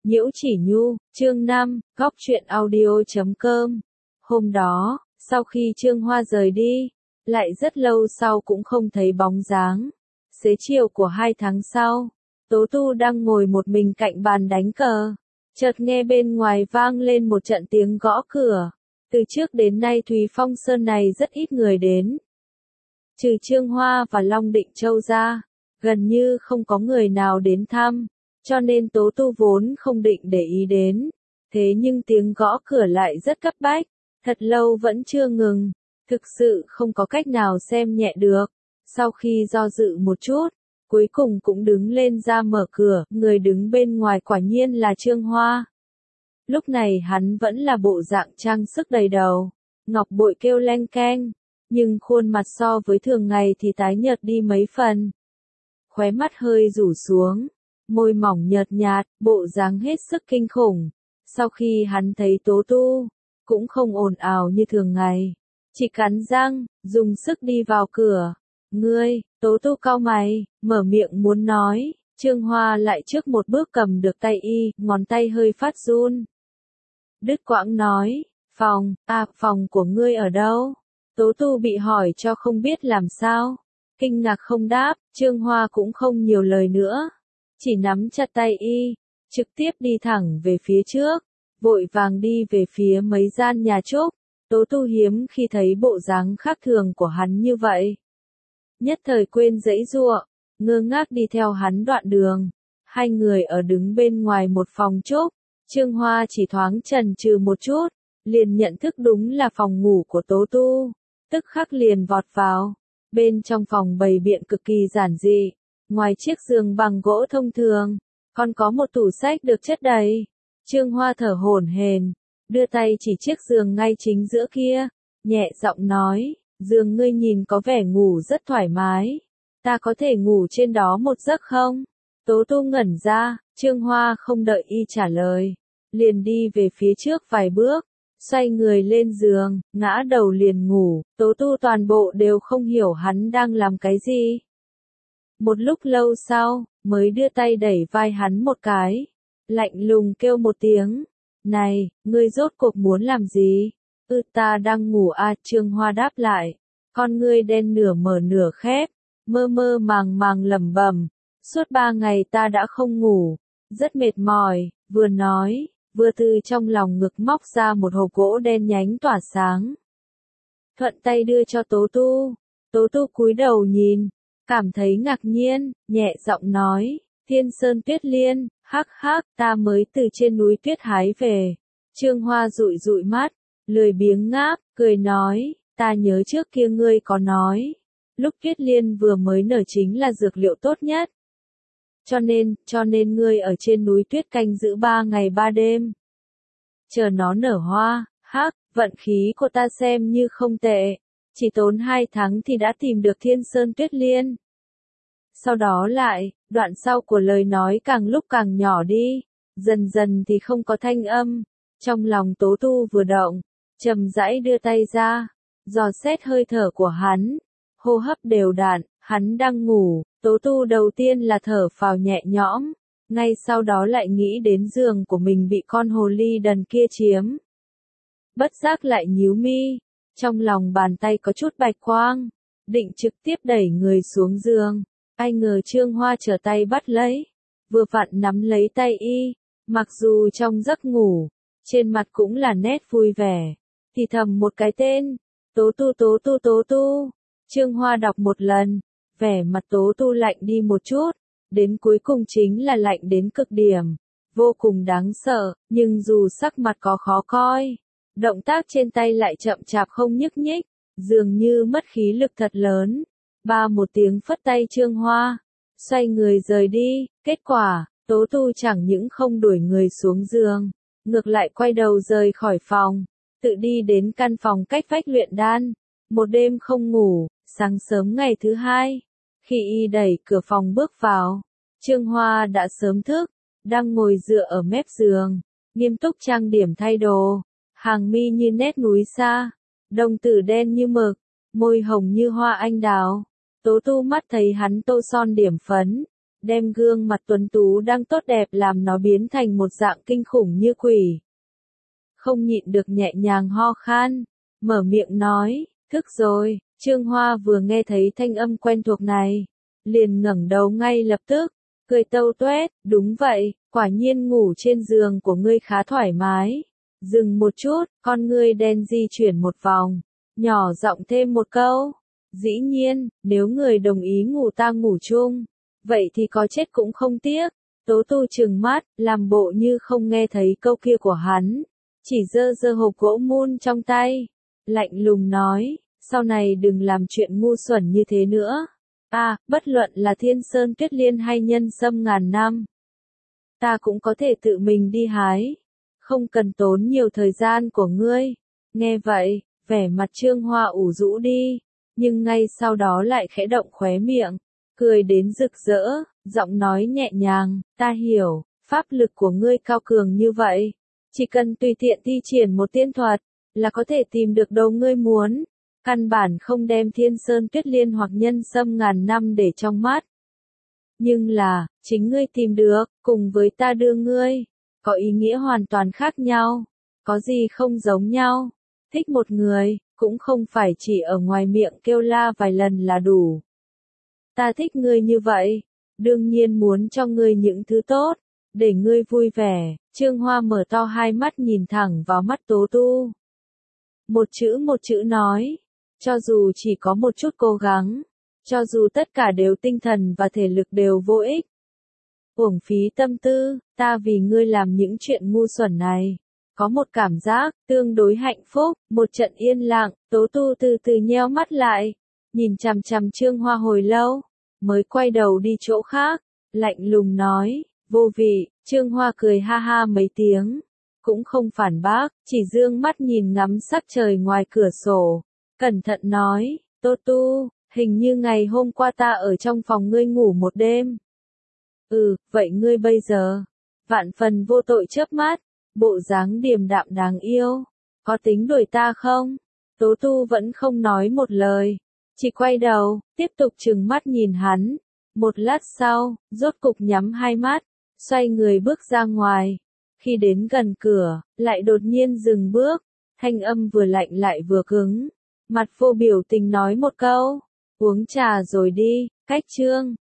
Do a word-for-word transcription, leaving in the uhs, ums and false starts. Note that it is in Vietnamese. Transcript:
Nhiễu Chỉ Nhu, chương năm, góc truyện audio chấm com. Hôm đó, sau khi Trương Hoa rời đi, lại rất lâu sau cũng không thấy bóng dáng. Xế chiều của hai tháng sau, Tố Tu đang ngồi một mình cạnh bàn đánh cờ. Chợt nghe bên ngoài vang lên một trận tiếng gõ cửa. Từ trước đến nay Thúy Phong Sơn này rất ít người đến. Trừ Trương Hoa và Long Định Châu ra, gần như không có người nào đến thăm. Cho nên Tố Tu vốn không định để ý đến. Thế nhưng tiếng gõ cửa lại rất cấp bách. Thật lâu vẫn chưa ngừng. Thực sự không có cách nào xem nhẹ được. Sau khi do dự một chút, cuối cùng cũng đứng lên ra mở cửa. Người đứng bên ngoài quả nhiên là Trương Hoa. Lúc này hắn vẫn là bộ dạng trang sức đầy đầu. Ngọc bội kêu leng keng. Nhưng khuôn mặt so với thường ngày thì tái nhợt đi mấy phần. Khóe mắt hơi rủ xuống. Môi mỏng nhợt nhạt, bộ dáng hết sức kinh khủng. Sau khi hắn thấy Tố Tu, cũng không ồn ào như thường ngày. Chỉ cắn răng, dùng sức đi vào cửa. Ngươi, Tố Tu cau mày, mở miệng muốn nói. Trương Hoa lại trước một bước cầm được tay y, ngón tay hơi phát run. Đứt quãng nói, phòng, à, phòng của ngươi ở đâu? Tố Tu bị hỏi cho không biết làm sao. Kinh ngạc không đáp, Trương Hoa cũng không nhiều lời nữa. Chỉ nắm chặt tay y, trực tiếp đi thẳng về phía trước, vội vàng đi về phía mấy gian nhà trúc. Tố Tu hiếm khi thấy bộ dáng khác thường của hắn như vậy. Nhất thời quên giãy giụa, ngơ ngác đi theo hắn đoạn đường. Hai người ở đứng bên ngoài một phòng trúc, Trương Hoa chỉ thoáng chần chừ một chút, liền nhận thức đúng là phòng ngủ của Tố Tu, tức khắc liền vọt vào. Bên trong phòng bày biện cực kỳ giản dị. Ngoài chiếc giường bằng gỗ thông thường, còn có một tủ sách được chất đầy. Trương Hoa thở hổn hển, đưa tay chỉ chiếc giường ngay chính giữa kia, nhẹ giọng nói, giường ngươi nhìn có vẻ ngủ rất thoải mái. Ta có thể ngủ trên đó một giấc không? Tố Tu ngẩn ra, Trương Hoa không đợi y trả lời, liền đi về phía trước vài bước, xoay người lên giường, ngã đầu liền ngủ. Tố Tu toàn bộ đều không hiểu hắn đang làm cái gì. Một lúc lâu sau, mới đưa tay đẩy vai hắn một cái. Lạnh lùng kêu một tiếng. Này, ngươi rốt cuộc muốn làm gì? Ừ, ta đang ngủ à, Trương Hoa đáp lại. Con ngươi đen nửa mở nửa khép, mơ mơ màng màng lẩm bẩm. Suốt ba ngày ta đã không ngủ, rất mệt mỏi, vừa nói, vừa từ trong lòng ngực móc ra một hộp gỗ đen nhánh tỏa sáng. Thuận tay đưa cho Tố Tu. Tố Tu cúi đầu nhìn. Cảm thấy ngạc nhiên, nhẹ giọng nói, Thiên Sơn Tuyết Liên, hắc hắc, ta mới từ trên núi tuyết hái về. Trương Hoa dụi dụi mắt, lười biếng ngáp, cười nói, ta nhớ trước kia ngươi có nói, lúc Tuyết Liên vừa mới nở chính là dược liệu tốt nhất. Cho nên, cho nên ngươi ở trên núi tuyết canh giữ ba ngày ba đêm. Chờ nó nở hoa, hắc, vận khí của ta xem như không tệ. Chỉ tốn hai tháng thì đã tìm được Thiên Sơn Tuyết Liên. Sau đó lại, đoạn sau của lời nói càng lúc càng nhỏ đi, dần dần thì không có thanh âm. Trong lòng Tố Tu vừa động, chậm rãi đưa tay ra, dò xét hơi thở của hắn, hô hấp đều đặn, hắn đang ngủ. Tố Tu đầu tiên là thở phào nhẹ nhõm, ngay sau đó lại nghĩ đến giường của mình bị con hồ ly đần kia chiếm. Bất giác lại nhíu mi. Trong lòng bàn tay có chút bạch quang, định trực tiếp đẩy người xuống giường, ai ngờ Trương Hoa trở tay bắt lấy, vừa vặn nắm lấy tay y, mặc dù trong giấc ngủ, trên mặt cũng là nét vui vẻ, thì thầm một cái tên, Tố Tu Tố Tu Tố Tu. Trương Hoa đọc một lần, vẻ mặt Tố Tu lạnh đi một chút, đến cuối cùng chính là lạnh đến cực điểm, vô cùng đáng sợ, nhưng dù sắc mặt có khó coi. Động tác trên tay lại chậm chạp không nhúc nhích, dường như mất khí lực thật lớn. Ba một tiếng phất tay Trương Hoa, xoay người rời đi, kết quả, Tố Tu chẳng những không đuổi người xuống giường, ngược lại quay đầu rời khỏi phòng, tự đi đến căn phòng cách vách luyện đan. Một đêm không ngủ, sáng sớm ngày thứ hai, khi y đẩy cửa phòng bước vào, Trương Hoa đã sớm thức, đang ngồi dựa ở mép giường, nghiêm túc trang điểm thay đồ. Hàng mi như nét núi xa, đồng tử đen như mực, môi hồng như hoa anh đào. Tố Tu mắt thấy hắn tô son điểm phấn, đem gương mặt tuấn tú đang tốt đẹp làm nó biến thành một dạng kinh khủng như quỷ. Không nhịn được nhẹ nhàng ho khan, mở miệng nói, thức rồi. Trương Hoa vừa nghe thấy thanh âm quen thuộc này, liền ngẩng đầu ngay lập tức, cười tâu tuét, đúng vậy, quả nhiên ngủ trên giường của ngươi khá thoải mái. Dừng một chút, con ngươi đen di chuyển một vòng, nhỏ giọng thêm một câu, dĩ nhiên, nếu người đồng ý ngủ ta ngủ chung, vậy thì có chết cũng không tiếc. Tố Tu trừng mắt, làm bộ như không nghe thấy câu kia của hắn, chỉ giơ giơ hộp gỗ mun trong tay, lạnh lùng nói, sau này đừng làm chuyện ngu xuẩn như thế nữa. À, bất luận là Thiên Sơn Tuyết Liên hay Nhân Sâm ngàn năm, ta cũng có thể tự mình đi hái, không cần tốn nhiều thời gian của ngươi. Nghe vậy, vẻ mặt Trương Hoa ủ rũ đi, nhưng ngay sau đó lại khẽ động khóe miệng, cười đến rực rỡ, giọng nói nhẹ nhàng, ta hiểu, pháp lực của ngươi cao cường như vậy, chỉ cần tùy tiện thi triển một tiên thuật, là có thể tìm được đồ ngươi muốn, căn bản không đem Thiên Sơn Tuyết Liên hoặc Nhân Sâm ngàn năm để trong mắt. Nhưng là, chính ngươi tìm được, cùng với ta đưa ngươi, có ý nghĩa hoàn toàn khác nhau, có gì không giống nhau. Thích một người, cũng không phải chỉ ở ngoài miệng kêu la vài lần là đủ. Ta thích ngươi như vậy, đương nhiên muốn cho ngươi những thứ tốt, để ngươi vui vẻ. Trương Hoa mở to hai mắt nhìn thẳng vào mắt Tố Tu. Một chữ một chữ nói, cho dù chỉ có một chút cố gắng, cho dù tất cả đều tinh thần và thể lực đều vô ích, uổng phí tâm tư, ta vì ngươi làm những chuyện ngu xuẩn này. Có một cảm giác, tương đối hạnh phúc, một trận yên lặng, Tố Tu từ từ nheo mắt lại, nhìn chằm chằm Trương Hoa hồi lâu, mới quay đầu đi chỗ khác, lạnh lùng nói, vô vị. Trương Hoa cười ha ha mấy tiếng, cũng không phản bác, chỉ dương mắt nhìn ngắm sắc trời ngoài cửa sổ, cẩn thận nói, Tố Tu, hình như ngày hôm qua ta ở trong phòng ngươi ngủ một đêm. Ừ, vậy ngươi bây giờ, vạn phần vô tội chớp mắt, bộ dáng điềm đạm đáng yêu, có tính đuổi ta không? Tố Tu vẫn không nói một lời, chỉ quay đầu, tiếp tục trừng mắt nhìn hắn. Một lát sau, rốt cục nhắm hai mắt, xoay người bước ra ngoài. Khi đến gần cửa, lại đột nhiên dừng bước, thanh âm vừa lạnh lại vừa cứng, mặt vô biểu tình nói một câu, uống trà rồi đi. Cách chương